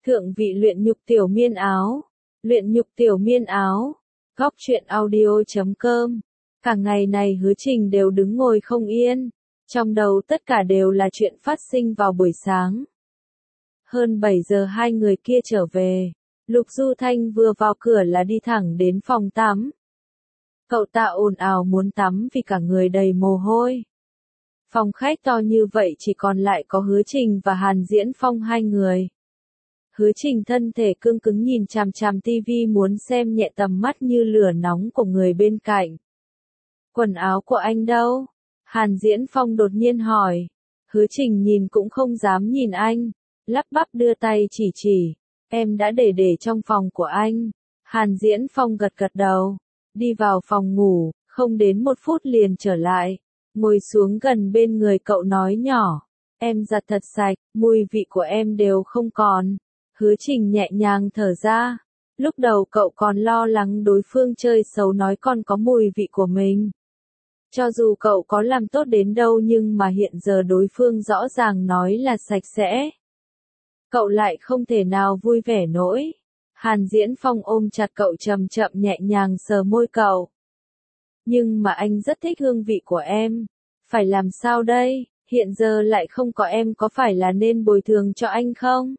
Thượng vị luyện nhục tiểu miên áo. Luyện nhục tiểu miên áo. Góc truyện audio.com. Cả ngày này Hứa Trình đều đứng ngồi không yên. Trong đầu tất cả đều là chuyện phát sinh vào buổi sáng. Hơn 7 giờ hai người kia trở về. Lục Du Thanh vừa vào cửa là đi thẳng đến phòng tắm. Cậu ta ồn ào muốn tắm vì cả người đầy mồ hôi. Phòng khách to như vậy chỉ còn lại có Hứa Trình và Hàn Diễn Phong hai người. Hứa Trình thân thể cương cứng nhìn chằm chằm tivi muốn xem nhẹ tầm mắt như lửa nóng của người bên cạnh. Quần áo của anh đâu? Hàn Diễn Phong đột nhiên hỏi. Hứa Trình nhìn cũng không dám nhìn anh. Lắp bắp đưa tay chỉ. Em đã để trong phòng của anh. Hàn Diễn Phong gật đầu. Đi vào phòng ngủ, không đến 1 phút liền trở lại. Ngồi xuống gần bên người cậu nói nhỏ. Em giặt thật sạch, mùi vị của em đều không còn. Hứa Trình nhẹ nhàng thở ra. Lúc đầu cậu còn lo lắng đối phương chơi xấu nói còn có mùi vị của mình. Cho dù cậu có làm tốt đến đâu nhưng mà hiện giờ đối phương rõ ràng nói là sạch sẽ. Cậu lại không thể nào vui vẻ nổi. Hàn Diễn Phong ôm chặt cậu chậm chậm nhẹ nhàng sờ môi cậu. Nhưng mà anh rất thích hương vị của em. Phải làm sao đây, hiện giờ lại không có em có phải là nên bồi thường cho anh không?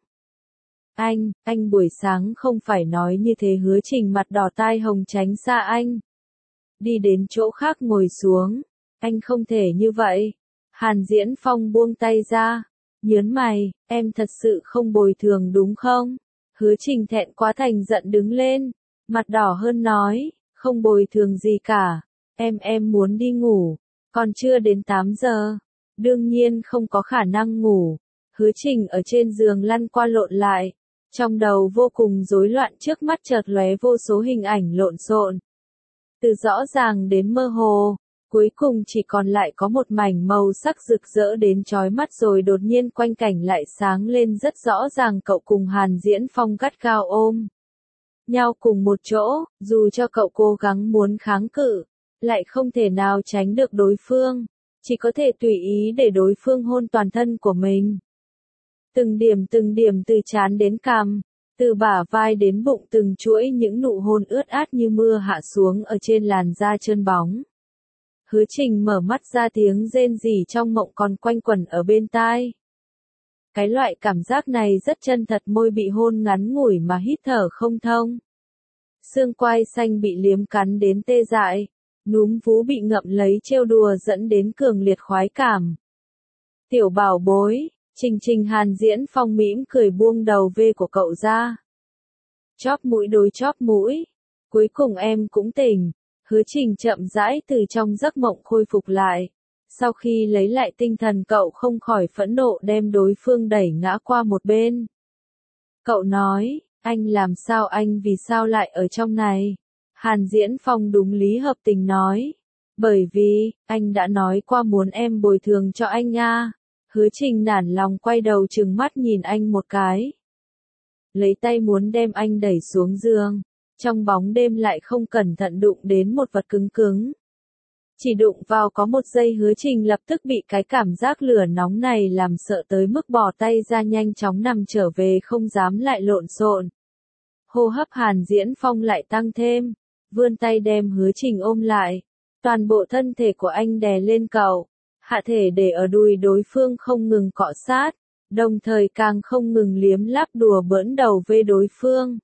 Anh buổi sáng không phải nói như thế. Hứa Trình mặt đỏ tai hồng tránh xa anh. Đi đến chỗ khác ngồi xuống. Anh không thể như vậy. Hàn Diễn Phong buông tay ra. Nhớn mày, em thật sự không bồi thường đúng không? Hứa Trình thẹn quá thành giận đứng lên. Mặt đỏ hơn nói, không bồi thường gì cả. Em muốn đi ngủ. Còn chưa đến 8 giờ. Đương nhiên không có khả năng ngủ. Hứa Trình ở trên giường lăn qua lộn lại. Trong đầu vô cùng rối loạn, trước mắt chợt lóe vô số hình ảnh lộn xộn. Từ rõ ràng đến mơ hồ, cuối cùng chỉ còn lại có một mảnh màu sắc rực rỡ đến chói mắt, rồi đột nhiên quanh cảnh lại sáng lên rất rõ ràng. Cậu cùng Hàn Diễn Phong gắt gao ôm nhau cùng một chỗ, dù cho cậu cố gắng muốn kháng cự, lại không thể nào tránh được đối phương, chỉ có thể tùy ý để đối phương hôn toàn thân của mình. Từng điểm từ trán đến cằm, từ bả vai đến bụng, từng chuỗi những nụ hôn ướt át như mưa hạ xuống ở trên làn da trơn bóng. Hứa Trình mở mắt ra, tiếng rên rỉ trong mộng còn quanh quẩn ở bên tai. Cái loại cảm giác này rất chân thật, môi bị hôn ngắn ngủi mà hít thở không thông. Xương quai xanh bị liếm cắn đến tê dại, núm vú bị ngậm lấy trêu đùa dẫn đến cường liệt khoái cảm. Tiểu bảo bối, Trình. Hàn Diễn Phong mỉm cười buông đầu V của cậu ra. Chóp mũi đối chóp mũi. Cuối cùng em cũng tỉnh. Hứa Trình chậm rãi từ trong giấc mộng khôi phục lại. Sau khi lấy lại tinh thần cậu không khỏi phẫn nộ đem đối phương đẩy ngã qua một bên. Cậu nói, anh làm sao, anh vì sao lại ở trong này? Hàn Diễn Phong đúng lý hợp tình nói. Bởi vì, anh đã nói qua muốn em bồi thường cho anh à. Hứa Trình nản lòng quay đầu trừng mắt nhìn anh một cái. Lấy tay muốn đem anh đẩy xuống giường. Trong bóng đêm lại không cẩn thận đụng đến một vật cứng cứng. Chỉ đụng vào có một giây, Hứa Trình lập tức bị cái cảm giác lửa nóng này làm sợ tới mức bỏ tay ra, nhanh chóng nằm trở về không dám lại lộn xộn. Hô hấp Hàn Diễn Phong lại tăng thêm, vươn tay đem Hứa Trình ôm lại. Toàn bộ thân thể của anh đè lên cậu, hạ thể để ở đùi đối phương không ngừng cọ sát, đồng thời càng không ngừng liếm láp đùa bỡn đầu với đối phương.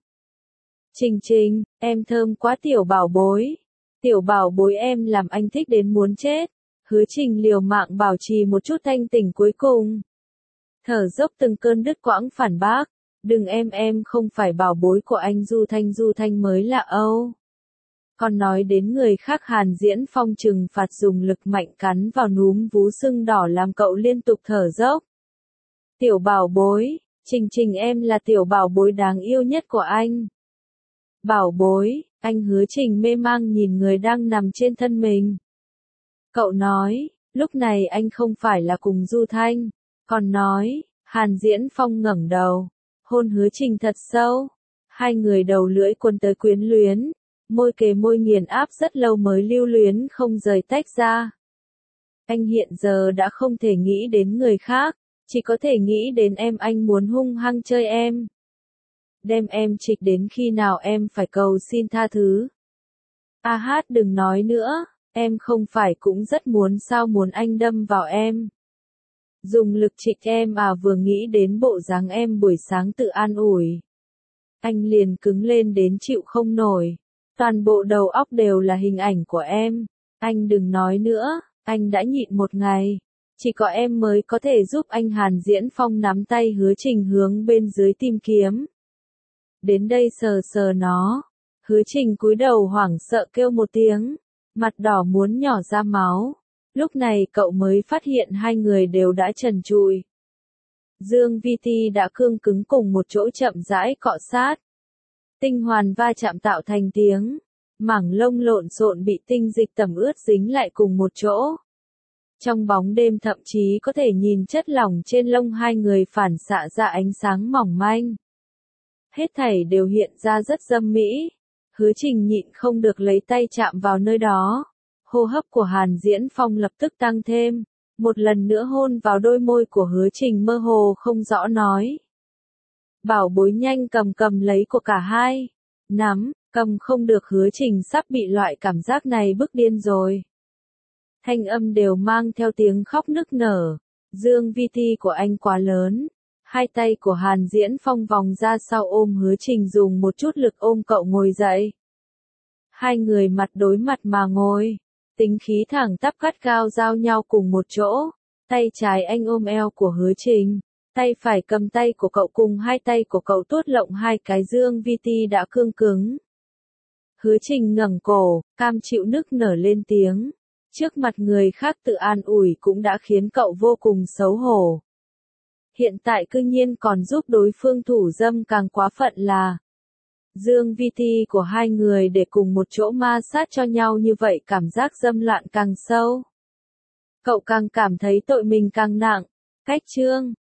Trình, em thơm quá tiểu bảo bối. Tiểu bảo bối em làm anh thích đến muốn chết. Hứa Trình liều mạng bảo trì một chút thanh tỉnh cuối cùng. Thở dốc từng cơn đứt quãng phản bác. Đừng, em không phải bảo bối của anh. Du Thanh mới là Âu. Còn nói đến người khác. Hàn Diễn Phong trừng phạt dùng lực mạnh cắn vào núm vú sưng đỏ làm cậu liên tục thở dốc. Tiểu bảo bối, Trình em là tiểu bảo bối đáng yêu nhất của anh. Bảo bối, anh. Hứa Trình mê mang nhìn người đang nằm trên thân mình. Cậu nói, lúc này anh không phải là cùng Du Thanh. Còn nói, Hàn Diễn Phong ngẩng đầu, hôn Hứa Trình thật sâu. Hai người đầu lưỡi cuốn tới quyến luyến, môi kề môi nghiền áp rất lâu mới lưu luyến không rời tách ra. Anh hiện giờ đã không thể nghĩ đến người khác, chỉ có thể nghĩ đến em. Anh muốn hung hăng chơi em. Đem em trịch đến khi nào em phải cầu xin tha thứ. A Hát đừng nói nữa, em không phải cũng rất muốn sao muốn anh đâm vào em. Dùng lực trịch em à, vừa nghĩ đến bộ dáng em buổi sáng tự an ủi. Anh liền cứng lên đến chịu không nổi. Toàn bộ đầu óc đều là hình ảnh của em. Anh đừng nói nữa, anh đã nhịn một ngày. Chỉ có em mới có thể giúp anh. Hàn Diễn Phong nắm tay Hứa Trình hướng bên dưới tìm kiếm. Đến đây sờ sờ nó. Hứa Trình cúi đầu hoảng sợ kêu một tiếng. Mặt đỏ muốn nhỏ ra máu. Lúc này cậu mới phát hiện hai người đều đã trần trụi. Dương Vi Ti đã cương cứng cùng một chỗ chậm rãi cọ sát. Tinh hoàn va chạm tạo thành tiếng. Mảng lông lộn xộn bị tinh dịch tẩm ướt dính lại cùng một chỗ. Trong bóng đêm thậm chí có thể nhìn chất lỏng trên lông hai người phản xạ ra ánh sáng mỏng manh. Hết thảy đều hiện ra rất dâm mỹ. Hứa Trình nhịn không được lấy tay chạm vào nơi đó. Hô hấp của Hàn Diễn Phong lập tức tăng thêm. Một lần nữa hôn vào đôi môi của Hứa Trình mơ hồ không rõ nói. Bảo bối nhanh cầm lấy của cả hai. Nắm, cầm không được. Hứa Trình sắp bị loại cảm giác này bức điên rồi. Thanh âm đều mang theo tiếng khóc nức nở. Dương Vi Ti của anh quá lớn. Hai tay của Hàn Diễn Phong vòng ra sau ôm Hứa Trình dùng một chút lực ôm cậu ngồi dậy. Hai người mặt đối mặt mà ngồi. Tính khí thẳng tắp gắt gao giao nhau cùng một chỗ. Tay trái anh ôm eo của Hứa Trình. Tay phải cầm tay của cậu cùng hai tay của cậu tuốt lộng hai cái. Dương Vi Ti đã cương cứng. Hứa Trình ngẩng cổ, cam chịu nức nở lên tiếng. Trước mặt người khác tự an ủi cũng đã khiến cậu vô cùng xấu hổ. Hiện tại cư nhiên còn giúp đối phương thủ dâm, càng quá phận là. Dương Vi Ti của hai người để cùng một chỗ ma sát cho nhau như vậy, cảm giác dâm loạn càng sâu. Cậu càng cảm thấy tội mình càng nặng. Cách chương